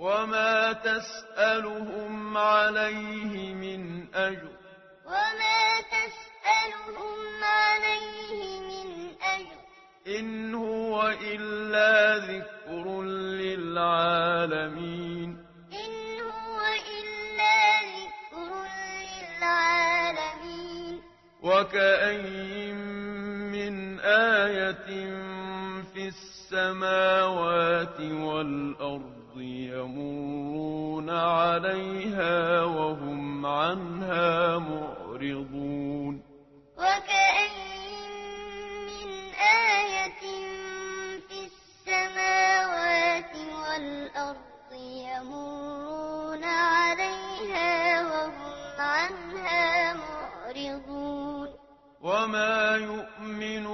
وما تسألهم عليه من أجر وما تسألهم عليه من أجر إن هو إلا ذكر للعالمين إن هو إلا ذكر للعالمين وكأين من آية في السماوات والأرض يمرون عليها وهم عنها معرضون وكأين من آية في السماوات والأرض يمرون عليها وهم عنها معرضون وما يؤمن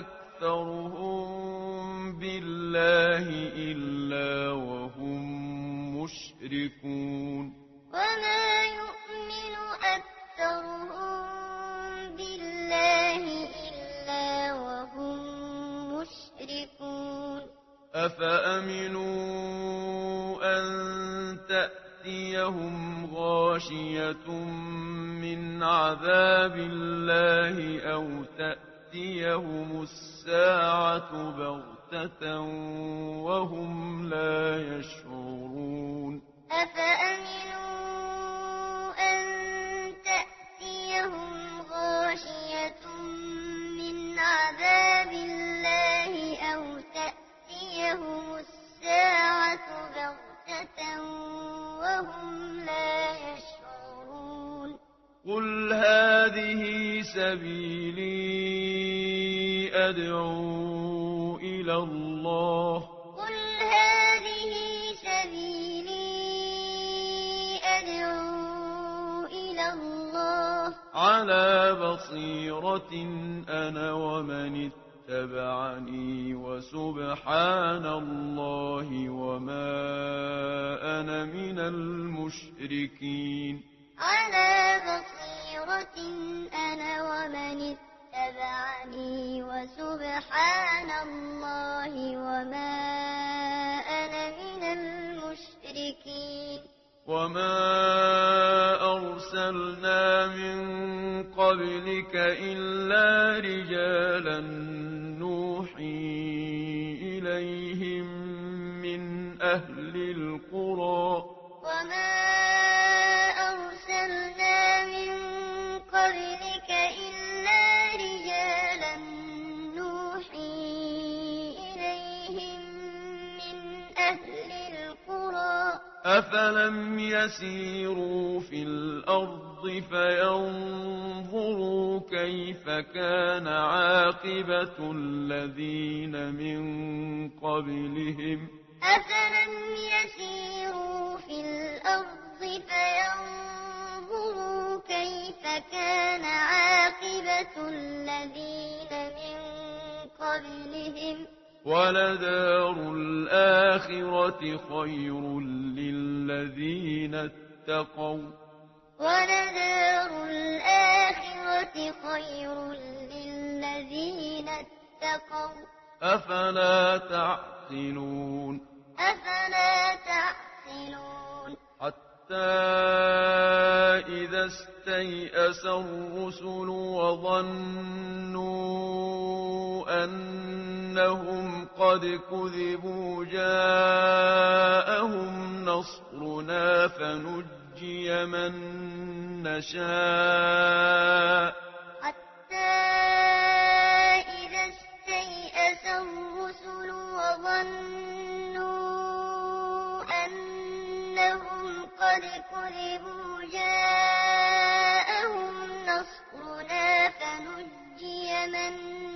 أكثرهم بالله إلا وهم مشركون وما يؤمن أكثرهم بالله إلا وهم مشركون أفأمنوا أن تأتيهم غاشية من عذاب الله أو تأتيهم الساعة بغتة وهم لا يشعرون أفأمنوا أن تأتيهم غاشية من عذاب الله أو تأتيهم الساعة بغتة وهم لا يشعرون قل هذه سبيلي أدعو إلى الله قل هذه سبيلي أدعو إلى الله على بصيرة أنا ومن اتبعني وسبحان الله وما أنا من المشركين على بصيرة أنا ومن اتبعني وسبحان الله وما أنا من المشركين وما أرسلنا من قبلك إلا رجالا نوحي إليهم من أهل القرى وما أرسلنا من قبلك إلا رجالا نوحي إليهم من أهل القرى أفلم يسيروا في الأرض فينظروا كيف كان عاقبة الذين من قبلهم أفلم يسيروا في الأرض فينظروا كيف كان عاقبة الذين من قبلهم ولدار الآخرة خير للذين اتقوا ولدار الآخرة خير للذين اتقوا أفلا تعقلون أفلا تعقلون حتى إذا استيأس الرسل وظنوا أنهم قد كذبوا جاءهم نصرنا فنجي من نشاء حتى إذا استيأس الرسل وظنوا أنهم قد كذبوا جاءهم نصرنا فنجي من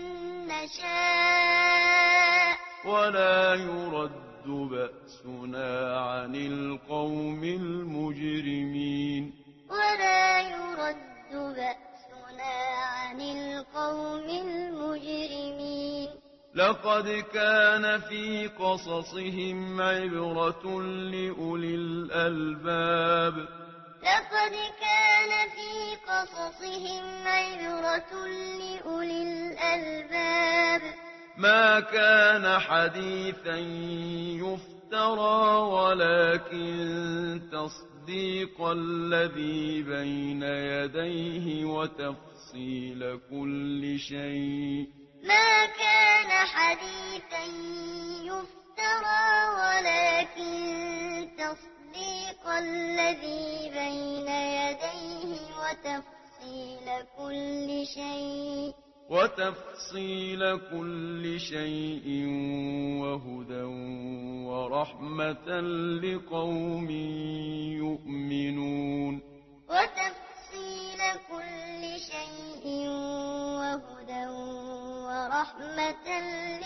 نشاء ولا يرد بأسنا عن القوم المجرمين ولا يرد بأسنا عن القوم المجرمين لقد كان في قصصهم عبرة لأولي الألباب لقد كان في قصصهم عبرة لأولي الألباب ما كان حديثا يفترى ولكن تصديق الذي بين يديه وتفصيل كل شيء ما كان حديثا يفترى ولكن تصديق الذي بين يديه وتفصيل كل شيء وهدى ورحمة لقوم يؤمنون وتفصيل كل شيء وهدى ورحمة